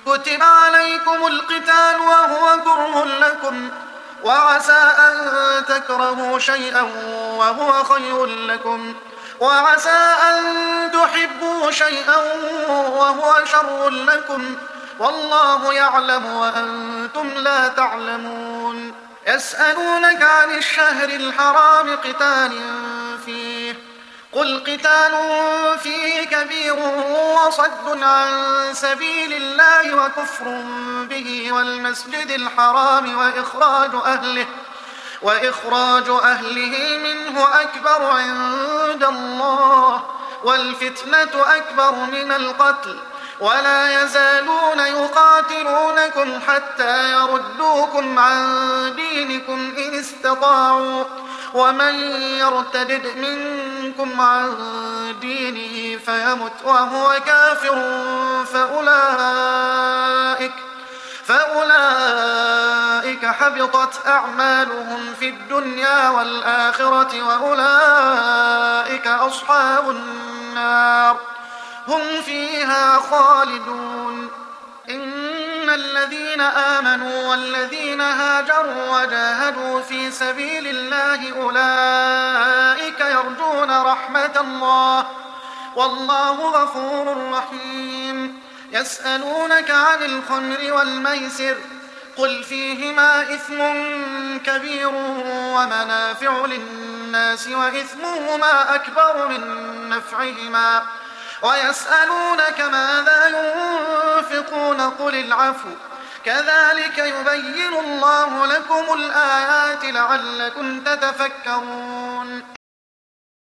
كتب عليكم القتال وهو كره لكم، وعسى أن تكرهوا شيئا وهو خير لكم، وعسى أن تحبوا شيئا وهو شر لكم، والله يعلم وأنتم لا تعلمون. يسألونك عن الشهر الحرام قتال فيه، قل قتال فيه كبير وصد عن سبيل الله وكفر به والمسجد الحرام وإخراج أهله منه أكبر عند الله، والفتنة أكبر من القتل، ولا يزالون يقاتلونكم حتى يردوكم عن دينكم إن استطاعوا، ومن يرتد منكم عن دينه فيمت وهو كافر فأولئك حبطت أعمالهم في الدنيا والآخرة، وأولئك أصحاب النار هم فيها خالدون. إن الذين آمنوا والذين هاجروا وجاهدوا في سبيل الله أولئك يرجون رحمة الله، والله غفور رحيم. يسألونك عن الخمر والميسر، قل فيهما إثم كبير ومنافع للناس وإثمهما أكبر من نفعهما، ويسألونك ماذا ينفقون قل العفو، كذلك يبين الله لكم الآيات لعلكم تتفكرون.